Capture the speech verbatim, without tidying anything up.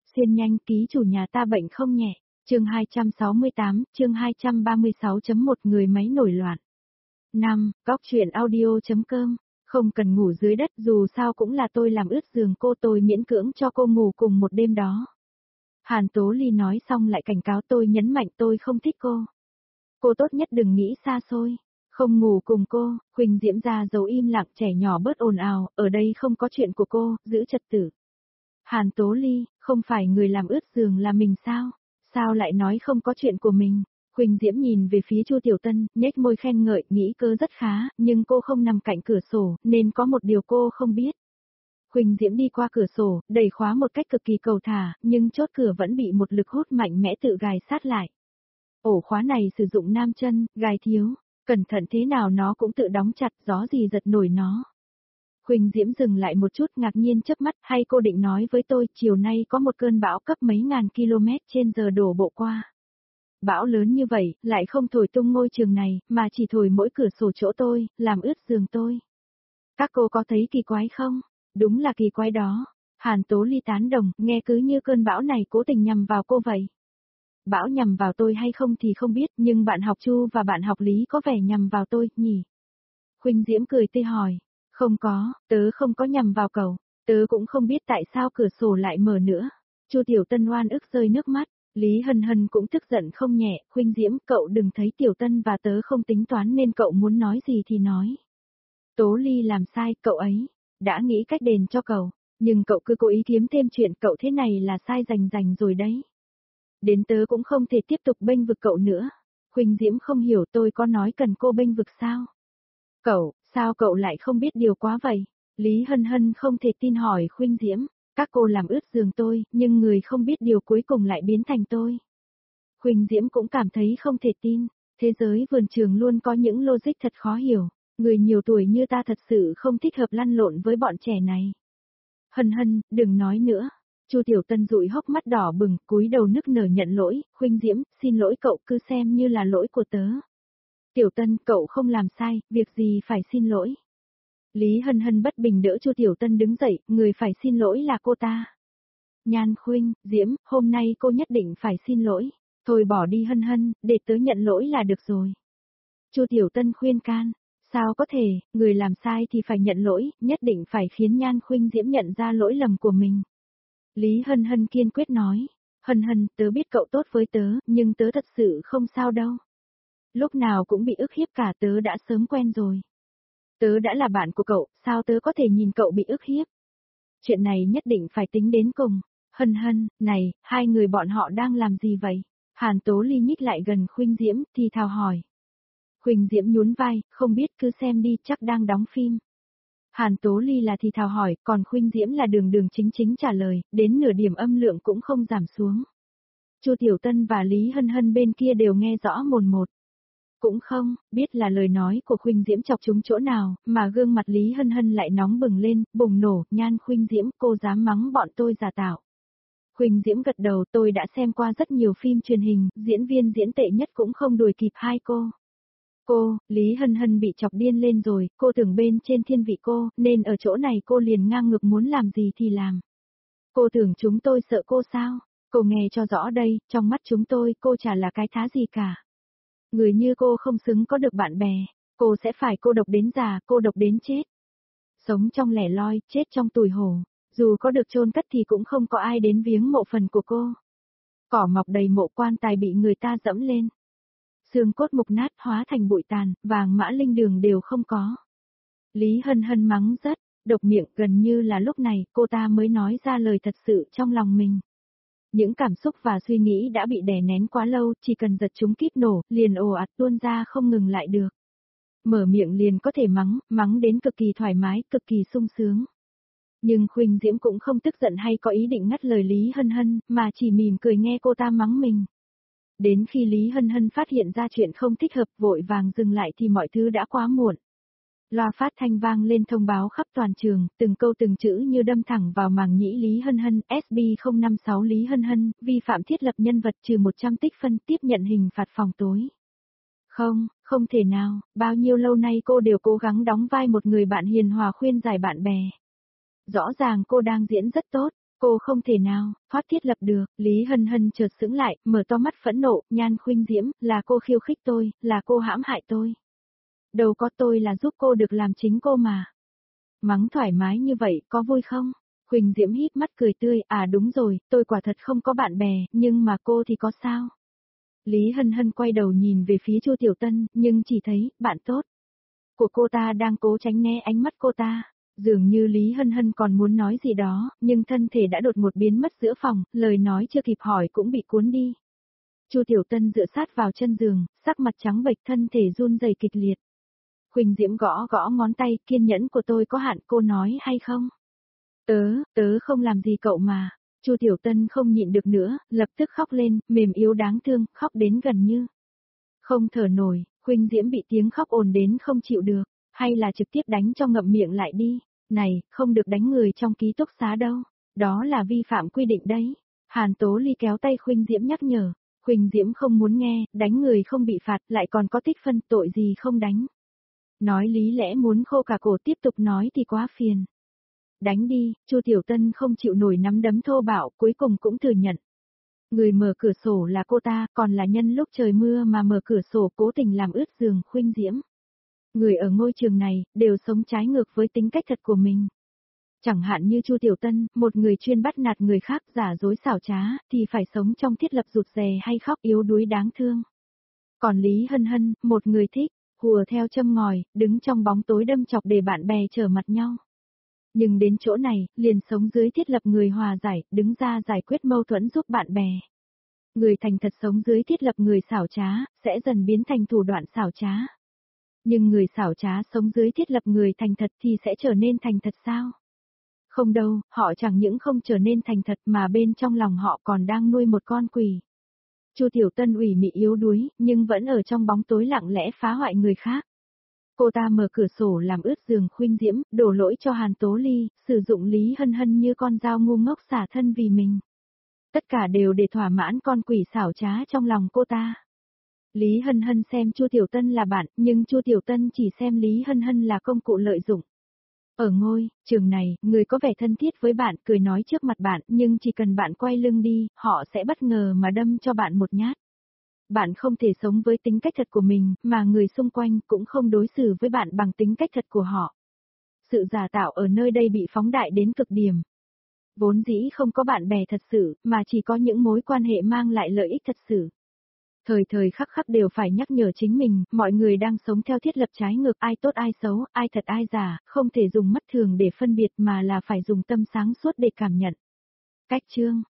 Xuyên nhanh, ký chủ nhà ta bệnh không nhẹ. Chương hai trăm sáu mươi tám, chương hai trăm ba mươi sáu chấm một Người máy nổi loạn. năm. Góc truyện audio.com. Không cần ngủ dưới đất, dù sao cũng là tôi làm ướt giường cô, tôi miễn cưỡng cho cô ngủ cùng một đêm đó. Hàn Tố Ly nói xong lại cảnh cáo tôi, nhấn mạnh tôi không thích cô. Cô tốt nhất đừng nghĩ xa xôi. Không ngủ cùng cô. Huỳnh Diễm ra dấu im lặng, trẻ nhỏ bớt ồn ào, ở đây không có chuyện của cô, giữ trật tự. Hàn Tố Ly, không phải người làm ướt giường là mình sao? Sao lại nói không có chuyện của mình? Huỳnh Diễm nhìn về phía Chu Tiểu Tân, nhếch môi khen ngợi, nghĩ cơ rất khá, nhưng cô không nằm cạnh cửa sổ, nên có một điều cô không biết. Huỳnh Diễm đi qua cửa sổ, đẩy khóa một cách cực kỳ cầu thả, nhưng chốt cửa vẫn bị một lực hút mạnh mẽ tự gài sát lại. Ổ khóa này sử dụng nam châm, gài thiếu, cẩn thận thế nào nó cũng tự đóng chặt, gió gì giật nổi nó. Huỳnh Diễm dừng lại một chút, ngạc nhiên chớp mắt, hay cô định nói với tôi, chiều nay có một cơn bão cấp mấy ngàn km trên giờ đổ bộ qua. Bão lớn như vậy, lại không thổi tung ngôi trường này, mà chỉ thổi mỗi cửa sổ chỗ tôi, làm ướt giường tôi. Các cô có thấy kỳ quái không? Đúng là kỳ quái đó. Hàn Tố Ly tán đồng, nghe cứ như cơn bão này cố tình nhằm vào cô vậy. Bão nhằm vào tôi hay không thì không biết, nhưng bạn học Chu và bạn học Lý có vẻ nhằm vào tôi, nhỉ? Huỳnh Diễm cười tươi hỏi. Không có, tớ không có nhằm vào cậu, tớ cũng không biết tại sao cửa sổ lại mở nữa. Chu Tiểu Tân oan ức rơi nước mắt, Lý Hân Hân cũng tức giận không nhẹ, Huỳnh Diễm, cậu đừng thấy Tiểu Tân và tớ không tính toán nên cậu muốn nói gì thì nói. Tố Ly làm sai, cậu ấy đã nghĩ cách đền cho cậu, nhưng cậu cứ cố ý kiếm thêm chuyện, cậu thế này là sai rành rành rồi đấy. Đến tớ cũng không thể tiếp tục bênh vực cậu nữa. Huỳnh Diễm không hiểu, tôi có nói cần cô bênh vực sao? Cậu, sao cậu lại không biết điều quá vậy? Lý Hân Hân không thể tin hỏi Huỳnh Diễm, các cô làm ướt giường tôi, nhưng người không biết điều cuối cùng lại biến thành tôi. Huỳnh Diễm cũng cảm thấy không thể tin, thế giới vườn trường luôn có những logic thật khó hiểu, người nhiều tuổi như ta thật sự không thích hợp lăn lộn với bọn trẻ này. Hân Hân, đừng nói nữa. Chu Tiểu Tân dụi hốc mắt đỏ bừng, cúi đầu nức nở nhận lỗi, Huỳnh Diễm, xin lỗi cậu, cứ xem như là lỗi của tớ. Tiểu Tân, cậu không làm sai, việc gì phải xin lỗi. Lý Hân Hân bất bình đỡ Chu Tiểu Tân đứng dậy, người phải xin lỗi là cô ta. Nhan Khuynh, Diễm, hôm nay cô nhất định phải xin lỗi. Thôi bỏ đi Hân Hân, để tớ nhận lỗi là được rồi. Chu Tiểu Tân khuyên can, sao có thể, người làm sai thì phải nhận lỗi, nhất định phải khiến Nhan Khuynh Diễm nhận ra lỗi lầm của mình. Lý Hân Hân kiên quyết nói, Hân Hân, tớ biết cậu tốt với tớ, nhưng tớ thật sự không sao đâu. Lúc nào cũng bị ức hiếp cả, tớ đã sớm quen rồi. Tớ đã là bạn của cậu, sao tớ có thể nhìn cậu bị ức hiếp? Chuyện này nhất định phải tính đến cùng. Hân Hân, này, hai người bọn họ đang làm gì vậy? Hàn Tố Ly nhích lại gần Huỳnh Diễm, thì thào hỏi. Huỳnh Diễm nhún vai, không biết, cứ xem đi, chắc đang đóng phim. Hàn Tố Ly là thì thào hỏi, còn Huỳnh Diễm là đường đường chính chính trả lời, đến nửa điểm âm lượng cũng không giảm xuống. Chu Tiểu Tân và Lý Hân Hân bên kia đều nghe rõ mồn một. Cũng không, biết là lời nói của Huỳnh Diễm chọc trúng chỗ nào, mà gương mặt Lý Hân Hân lại nóng bừng lên, bùng nổ, Nhan Huỳnh Diễm, cô dám mắng bọn tôi giả tạo. Huỳnh Diễm gật đầu, tôi đã xem qua rất nhiều phim truyền hình, diễn viên diễn tệ nhất cũng không đuổi kịp hai cô. Cô, Lý Hân Hân bị chọc điên lên rồi, cô tưởng bên trên thiên vị cô, nên ở chỗ này cô liền ngang ngược muốn làm gì thì làm. Cô tưởng chúng tôi sợ cô sao? Cô nghe cho rõ đây, trong mắt chúng tôi, cô chả là cái thá gì cả. Người như cô không xứng có được bạn bè, cô sẽ phải cô độc đến già, cô độc đến chết. Sống trong lẻ loi, chết trong tủi hổ, dù có được chôn cất thì cũng không có ai đến viếng mộ phần của cô. Cỏ mọc đầy mộ, quan tài bị người ta dẫm lên. Xương cốt mục nát hóa thành bụi tàn, vàng mã linh đường đều không có. Lý Hân Hân mắng rất, độc miệng, gần như là lúc này cô ta mới nói ra lời thật sự trong lòng mình. Những cảm xúc và suy nghĩ đã bị đè nén quá lâu, chỉ cần giật chúng kíp nổ, liền ồ ạt tuôn ra không ngừng lại được. Mở miệng liền có thể mắng, mắng đến cực kỳ thoải mái, cực kỳ sung sướng. Nhưng Huỳnh Diễm cũng không tức giận hay có ý định ngắt lời Lý Hân Hân, mà chỉ mỉm cười nghe cô ta mắng mình. Đến khi Lý Hân Hân phát hiện ra chuyện không thích hợp, vội vàng dừng lại thì mọi thứ đã quá muộn. Loa phát thanh vang lên thông báo khắp toàn trường, từng câu từng chữ như đâm thẳng vào màng nhĩ Lý Hân Hân, S B không năm sáu Lý Hân Hân, vi phạm thiết lập nhân vật trừ một trăm tích phân, tiếp nhận hình phạt phòng tối. Không, không thể nào, bao nhiêu lâu nay cô đều cố gắng đóng vai một người bạn hiền hòa khuyên giải bạn bè. Rõ ràng cô đang diễn rất tốt, Cô không thể nào, thoát thiết lập được, Lý Hân Hân chợt sững lại, mở to mắt phẫn nộ, Nhan Khuynh Diễm, là cô khiêu khích tôi, là cô hãm hại tôi. Đâu có, tôi là giúp cô được làm chính cô mà. Mắng thoải mái như vậy, có vui không? Khuynh Diễm híp mắt cười tươi, à đúng rồi, tôi quả thật không có bạn bè, nhưng mà cô thì có sao? Lý Hân Hân quay đầu nhìn về phía Chu Tiểu Tân, nhưng chỉ thấy, bạn tốt của cô ta đang cố tránh né ánh mắt cô ta. Dường như Lý Hân Hân còn muốn nói gì đó, nhưng thân thể đã đột ngột biến mất giữa phòng, lời nói chưa kịp hỏi cũng bị cuốn đi. Chu Tiểu Tân dựa sát vào chân giường, sắc mặt trắng bệch, thân thể run rẩy kịch liệt. Khuynh Diễm gõ gõ ngón tay, kiên nhẫn của tôi có hạn, cô nói hay không? Tớ, tớ không làm gì cậu mà. Chu Tiểu Tân không nhịn được nữa, lập tức khóc lên, mềm yếu đáng thương, khóc đến gần như không thở nổi. Khuynh Diễm bị tiếng khóc ồn đến không chịu được, hay là trực tiếp đánh cho ngậm miệng lại đi. Này, không được đánh người trong ký túc xá đâu, đó là vi phạm quy định đấy. Hàn Tố Ly kéo tay Khuynh Diễm nhắc nhở. Khuynh Diễm không muốn nghe, đánh người không bị phạt, lại còn có tích phân, tội gì không đánh. Nói lý lẽ muốn khô cả cổ, tiếp tục nói thì quá phiền. Đánh đi, Chu Tiểu Tân không chịu nổi nắm đấm thô bạo, cuối cùng cũng thừa nhận. Người mở cửa sổ là cô ta, còn là nhân lúc trời mưa mà mở cửa sổ cố tình làm ướt giường Khuynh Diễm. Người ở ngôi trường này, đều sống trái ngược với tính cách thật của mình. Chẳng hạn như Chu Tiểu Tân, một người chuyên bắt nạt người khác, giả dối xảo trá, thì phải sống trong thiết lập rụt rè hay khóc yếu đuối đáng thương. Còn Lý Hân Hân, một người thích, hùa theo châm ngòi, đứng trong bóng tối đâm chọc để bạn bè trở mặt nhau. Nhưng đến chỗ này, liền sống dưới thiết lập người hòa giải, đứng ra giải quyết mâu thuẫn giúp bạn bè. Người thành thật sống dưới thiết lập người xảo trá, sẽ dần biến thành thủ đoạn xảo trá. Nhưng người xảo trá sống dưới thiết lập người thành thật thì sẽ trở nên thành thật sao? Không đâu, họ chẳng những không trở nên thành thật mà bên trong lòng họ còn đang nuôi một con quỷ. Chu Tiểu Tân ủy mị yếu đuối, nhưng vẫn ở trong bóng tối lặng lẽ phá hoại người khác. Cô ta mở cửa sổ làm ướt giường Khuynh Diễm, đổ lỗi cho Hàn Tố Ly, sử dụng Lý Hân Hân như con dao ngu ngốc xả thân vì mình. Tất cả đều để thỏa mãn con quỷ xảo trá trong lòng cô ta. Lý Hân Hân xem Chu Tiểu Tân là bạn, nhưng Chu Tiểu Tân chỉ xem Lý Hân Hân là công cụ lợi dụng. Ở ngôi trường này, người có vẻ thân thiết với bạn, cười nói trước mặt bạn, nhưng chỉ cần bạn quay lưng đi, họ sẽ bất ngờ mà đâm cho bạn một nhát. Bạn không thể sống với tính cách thật của mình, mà người xung quanh cũng không đối xử với bạn bằng tính cách thật của họ. Sự giả tạo ở nơi đây bị phóng đại đến cực điểm. Vốn dĩ không có bạn bè thật sự, mà chỉ có những mối quan hệ mang lại lợi ích thật sự. Thời thời khắc khắc đều phải nhắc nhở chính mình, mọi người đang sống theo thiết lập trái ngược, ai tốt ai xấu, ai thật ai giả, không thể dùng mắt thường để phân biệt mà là phải dùng tâm sáng suốt để cảm nhận. Cách chương